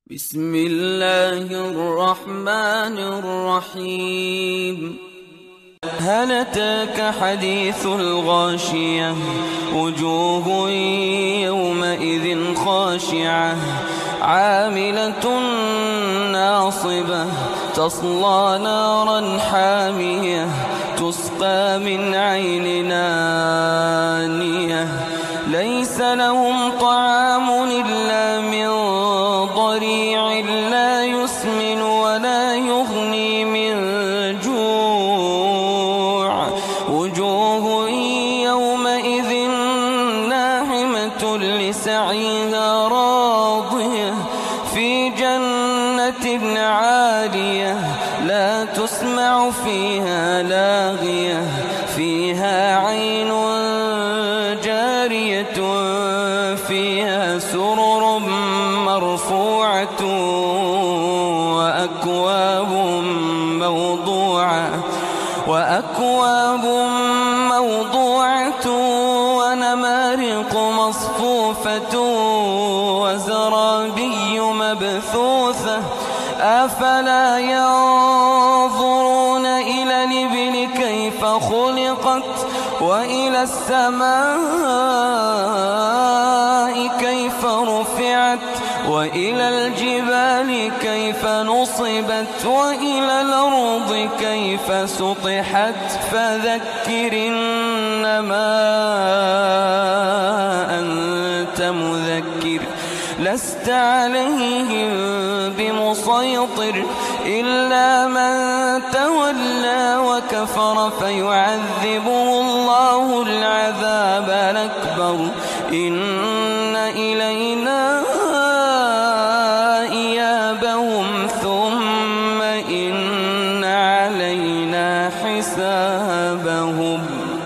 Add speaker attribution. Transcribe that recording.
Speaker 1: بسم الله الرحمن الرحيم. هل أتاك حديث الغاشية؟ وجوه يومئذ خاشعة عاملة ناصبة تصلى نارا حامية تسقى من عين آنية ليس لهم طعام إلا من ضريع لا يسمن ولا يغني من جوع. وجوه يومئذ ناعمة لسعيها راضية في جنة عالية لا تسمع فيها لاغية فيها عين جارية فيها سرر مرفوعة وأكواب موضوعة ونمارق مصفوفة وزرابي مبثوثة أفلا ينظرون إلى الإبل كيف خلقت وإلى السماء كيف رفعت وإلى الجبال كيف نصبت وإلى الأرض كيف سطحت فذكر إنما أنت مذكر لست عليهم بمسيطر إلا من تولى وكفر فيعذبه الله العذاب الأكبر إن إلينا إيابهم ثم إن علينا حسابهم.